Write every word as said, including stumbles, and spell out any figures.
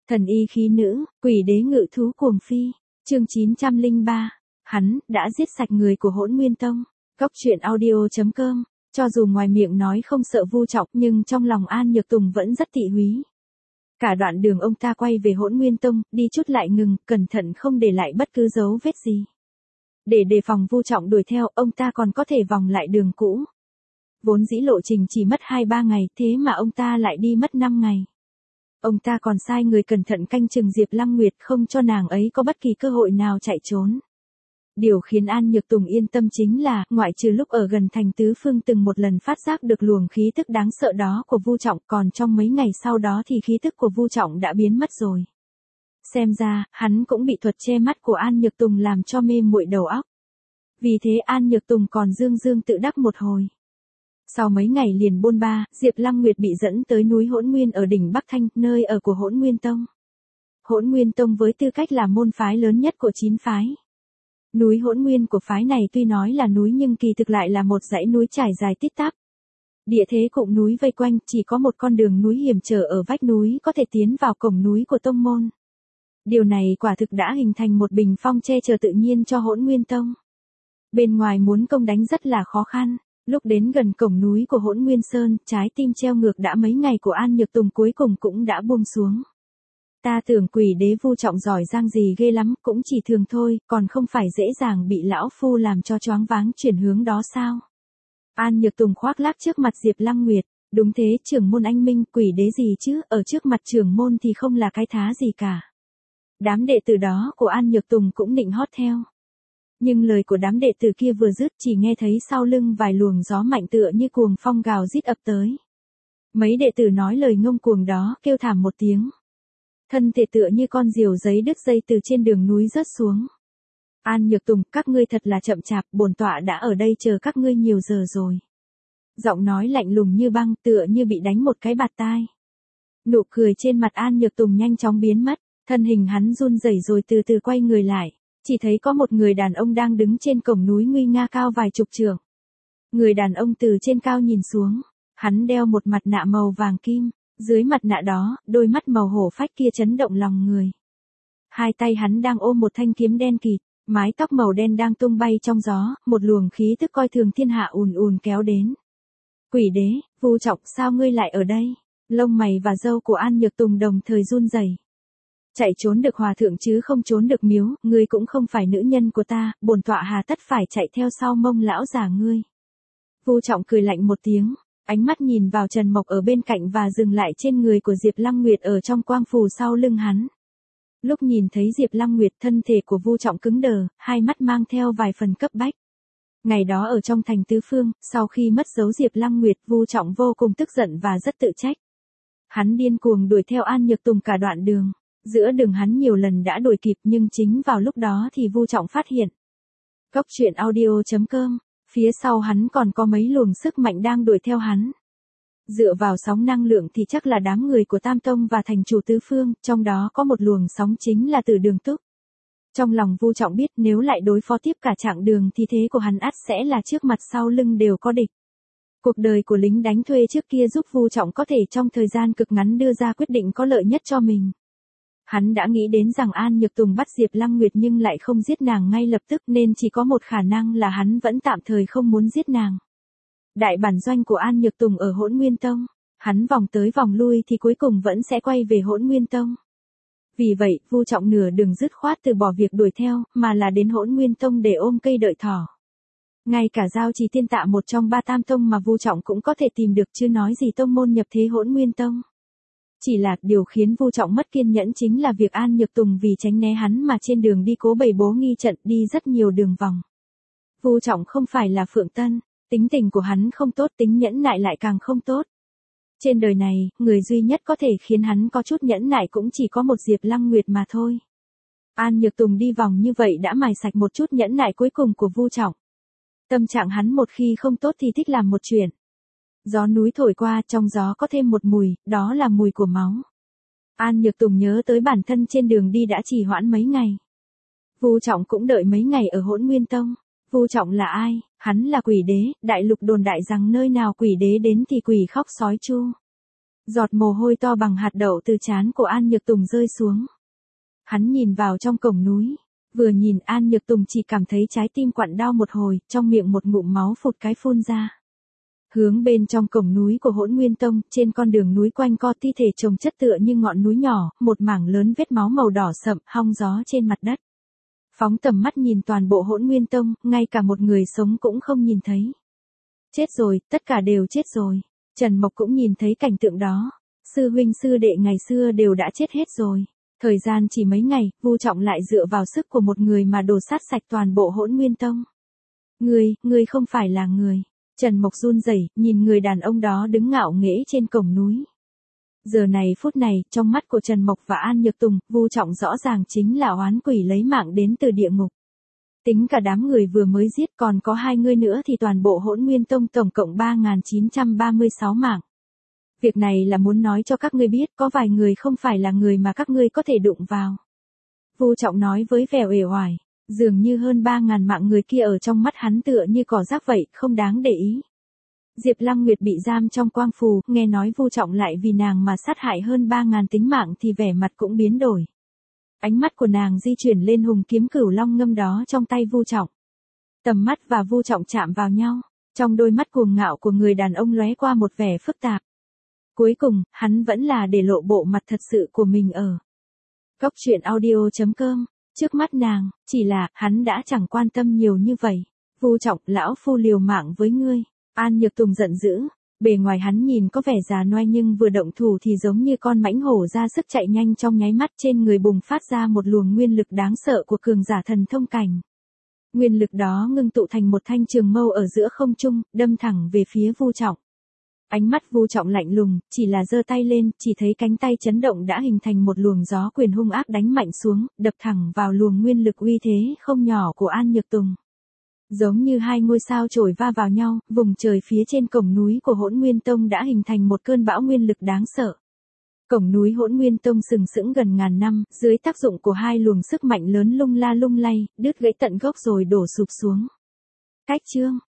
Thần y khí nữ, quỷ đế ngự thú cuồng phi. Chương chín trăm lẻ ba. Hắn đã giết sạch người của Hỗn Nguyên Tông. Góc truyện audio chấm com. Cho dù ngoài miệng nói không sợ Vu Trọng, nhưng trong lòng An Nhược Tùng vẫn rất tị húy. Cả đoạn đường ông ta quay về Hỗn Nguyên Tông, đi chút lại ngừng, cẩn thận không để lại bất cứ dấu vết gì. Để đề phòng Vu Trọng đuổi theo, ông ta còn có thể vòng lại đường cũ. Vốn dĩ lộ trình chỉ mất hai ba ngày, thế mà ông ta lại đi mất năm ngày. Ông ta còn sai người cẩn thận canh chừng Diệp Lăng Nguyệt, không cho nàng ấy có bất kỳ cơ hội nào chạy trốn. Điều khiến An Nhược Tùng yên tâm chính là, ngoại trừ lúc ở gần thành Tứ Phương từng một lần phát giác được luồng khí tức đáng sợ đó của Vu Trọng, còn trong mấy ngày sau đó thì khí tức của Vu Trọng đã biến mất rồi. Xem ra, hắn cũng bị thuật che mắt của An Nhược Tùng làm cho mê muội đầu óc. Vì thế An Nhược Tùng còn dương dương tự đắc một hồi. Sau mấy ngày liền bôn ba, Diệp Lăng Nguyệt bị dẫn tới núi Hỗn Nguyên ở đỉnh Bắc Thanh, nơi ở của Hỗn Nguyên Tông. Hỗn Nguyên Tông với tư cách là môn phái lớn nhất của chín phái. Núi Hỗn Nguyên của phái này tuy nói là núi nhưng kỳ thực lại là một dãy núi trải dài tít tắp. Địa thế cụm núi vây quanh, chỉ có một con đường núi hiểm trở ở vách núi có thể tiến vào cổng núi của tông môn. Điều này quả thực đã hình thành một bình phong che chở tự nhiên cho Hỗn Nguyên Tông. Bên ngoài muốn công đánh rất là khó khăn. Lúc đến gần cổng núi của Hỗn Nguyên Sơn, trái tim treo ngược đã mấy ngày của An Nhược Tùng cuối cùng cũng đã buông xuống. Ta tưởng quỷ đế Vu Trọng giỏi giang gì ghê lắm, cũng chỉ thường thôi, còn không phải dễ dàng bị lão phu làm cho choáng váng chuyển hướng đó sao? An Nhược Tùng khoác lác trước mặt Diệp Lăng Nguyệt, đúng thế, trưởng môn anh minh, quỷ đế gì chứ, ở trước mặt trưởng môn thì không là cái thá gì cả. Đám đệ tử đó của An Nhược Tùng cũng định hót theo. Nhưng lời của đám đệ tử kia vừa dứt, chỉ nghe thấy sau lưng vài luồng gió mạnh tựa như cuồng phong gào rít ập tới. Mấy đệ tử nói lời ngông cuồng đó, kêu thảm một tiếng. Thân thể tựa như con diều giấy đứt dây từ trên đường núi rớt xuống. An Nhược Tùng, các ngươi thật là chậm chạp, bổn tọa đã ở đây chờ các ngươi nhiều giờ rồi. Giọng nói lạnh lùng như băng, tựa như bị đánh một cái bạt tai. Nụ cười trên mặt An Nhược Tùng nhanh chóng biến mất, thân hình hắn run rẩy rồi từ từ quay người lại. Chỉ thấy có một người đàn ông đang đứng trên cổng núi nguy nga cao vài chục trượng. Người đàn ông từ trên cao nhìn xuống, hắn đeo một mặt nạ màu vàng kim, dưới mặt nạ đó, đôi mắt màu hổ phách kia chấn động lòng người. Hai tay hắn đang ôm một thanh kiếm đen kịt, mái tóc màu đen đang tung bay trong gió, một luồng khí tức coi thường thiên hạ ùn ùn kéo đến. Quỷ đế, Vu Trọng, sao ngươi lại ở đây? Lông mày và râu của An Nhược Tùng đồng thời run rẩy. Chạy trốn được hòa thượng chứ không trốn được miếu, ngươi cũng không phải nữ nhân của ta, bổn tọa hà tất phải chạy theo sau mông lão già ngươi. Vu Trọng cười lạnh một tiếng, ánh mắt nhìn vào Trần Mộc ở bên cạnh và dừng lại trên người của Diệp Lăng Nguyệt ở trong quang phù sau lưng hắn. Lúc nhìn thấy Diệp Lăng Nguyệt, thân thể của Vu Trọng cứng đờ, hai mắt mang theo vài phần cấp bách. Ngày đó ở trong thành Tứ Phương, sau khi mất dấu Diệp Lăng Nguyệt, Vu Trọng vô cùng tức giận và rất tự trách. Hắn điên cuồng đuổi theo An Nhược Tùng cả đoạn đường. Giữa đường hắn nhiều lần đã đuổi kịp nhưng chính vào lúc đó thì Vu Trọng phát hiện. Góc truyện audio chấm com, phía sau hắn còn có mấy luồng sức mạnh đang đuổi theo hắn. Dựa vào sóng năng lượng thì chắc là đám người của Tam Tông và thành chủ Tứ Phương, trong đó có một luồng sóng chính là Từ Đường Túc. Trong lòng Vu Trọng biết nếu lại đối phó tiếp cả chặng đường thì thế của hắn ắt sẽ là trước mặt sau lưng đều có địch. Cuộc đời của lính đánh thuê trước kia giúp Vu Trọng có thể trong thời gian cực ngắn đưa ra quyết định có lợi nhất cho mình. Hắn đã nghĩ đến rằng An Nhược Tùng bắt Diệp Lăng Nguyệt nhưng lại không giết nàng ngay lập tức nên chỉ có một khả năng là hắn vẫn tạm thời không muốn giết nàng. Đại bản doanh của An Nhược Tùng ở Hỗn Nguyên Tông, hắn vòng tới vòng lui thì cuối cùng vẫn sẽ quay về Hỗn Nguyên Tông. Vì vậy, Vu Trọng nửa đường dứt khoát từ bỏ việc đuổi theo, mà là đến Hỗn Nguyên Tông để ôm cây đợi thỏ. Ngay cả Giao Trì Tiên Tạ một trong ba tam tông mà Vu Trọng cũng có thể tìm được chứ nói gì tông môn nhập thế Hỗn Nguyên Tông. Chỉ là điều khiến Vu Trọng mất kiên nhẫn chính là việc An Nhược Tùng vì tránh né hắn mà trên đường đi cố bày bố nghi trận, đi rất nhiều đường vòng. Vu Trọng không phải là Phượng Tân, tính tình của hắn không tốt, tính nhẫn nại lại càng không tốt. Trên đời này, người duy nhất có thể khiến hắn có chút nhẫn nại cũng chỉ có một Diệp Lăng Nguyệt mà thôi. An Nhược Tùng đi vòng như vậy đã mài sạch một chút nhẫn nại cuối cùng của Vu Trọng. Tâm trạng hắn một khi không tốt thì thích làm một chuyện. Gió núi thổi qua, trong gió có thêm một mùi, đó là mùi của máu. An Nhược Tùng nhớ tới bản thân trên đường đi đã trì hoãn mấy ngày. Vu Trọng cũng đợi mấy ngày ở Hỗn Nguyên Tông. Vu Trọng là ai? Hắn là quỷ đế, đại lục đồn đại rằng nơi nào quỷ đế đến thì quỷ khóc sói chu. Giọt mồ hôi to bằng hạt đậu từ trán của An Nhược Tùng rơi xuống. Hắn nhìn vào trong cổng núi, vừa nhìn An Nhược Tùng chỉ cảm thấy trái tim quặn đau một hồi, trong miệng một ngụm máu phụt cái phun ra. Hướng bên trong cổng núi của Hỗn Nguyên Tông, trên con đường núi quanh co thi thể chồng chất tựa như ngọn núi nhỏ, một mảng lớn vết máu màu đỏ sậm, hong gió trên mặt đất. Phóng tầm mắt nhìn toàn bộ Hỗn Nguyên Tông, ngay cả một người sống cũng không nhìn thấy. Chết rồi, tất cả đều chết rồi. Trần Mộc cũng nhìn thấy cảnh tượng đó. Sư huynh sư đệ ngày xưa đều đã chết hết rồi. Thời gian chỉ mấy ngày, Vu Trọng lại dựa vào sức của một người mà đổ sát sạch toàn bộ Hỗn Nguyên Tông. Ngươi, ngươi không phải là người. Trần Mộc run rẩy, nhìn người đàn ông đó đứng ngạo nghễ trên cổng núi. Giờ này phút này, trong mắt của Trần Mộc và An Nhược Tùng, Vu Trọng rõ ràng chính là oán quỷ lấy mạng đến từ địa ngục. Tính cả đám người vừa mới giết còn có hai người nữa thì toàn bộ Hỗn Nguyên Tông tổng cộng ba nghìn chín trăm ba mươi sáu mạng. Việc này là muốn nói cho các ngươi biết có vài người không phải là người mà các ngươi có thể đụng vào. Vu Trọng nói với vẻ uể oải, dường như hơn ba nghìn mạng người kia ở trong mắt hắn tựa như cỏ rác vậy, không đáng để ý. Diệp Lăng Nguyệt bị giam trong quang phù, nghe nói Vu Trọng lại vì nàng mà sát hại hơn ba nghìn tính mạng thì vẻ mặt cũng biến đổi. Ánh mắt của nàng di chuyển lên hùng kiếm cửu long ngâm đó trong tay Vu Trọng. Tầm mắt và Vu Trọng chạm vào nhau, trong đôi mắt cuồng ngạo của người đàn ông lóe qua một vẻ phức tạp. Cuối cùng, hắn vẫn là để lộ bộ mặt thật sự của mình ở Cốc truyện audio chấm com. Trước mắt nàng, chỉ là, hắn đã chẳng quan tâm nhiều như vậy. Vu Trọng, lão phu liều mạng với ngươi. An Nhược Tùng giận dữ. Bề ngoài hắn nhìn có vẻ già nua nhưng vừa động thủ thì giống như con mãnh hổ ra sức chạy nhanh, trong nháy mắt trên người bùng phát ra một luồng nguyên lực đáng sợ của cường giả thần thông cảnh. Nguyên lực đó ngưng tụ thành một thanh trường mâu ở giữa không trung, đâm thẳng về phía Vu Trọng. Ánh mắt Vu Trọng lạnh lùng, chỉ là giơ tay lên, chỉ thấy cánh tay chấn động đã hình thành một luồng gió quyền hung ác đánh mạnh xuống, đập thẳng vào luồng nguyên lực uy thế không nhỏ của An Nhược Tùng. Giống như hai ngôi sao chổi va vào nhau, vùng trời phía trên cổng núi của Hỗn Nguyên Tông đã hình thành một cơn bão nguyên lực đáng sợ. Cổng núi Hỗn Nguyên Tông sừng sững gần ngàn năm, dưới tác dụng của hai luồng sức mạnh lớn lung la lung lay, đứt gãy tận gốc rồi đổ sụp xuống. Cách chương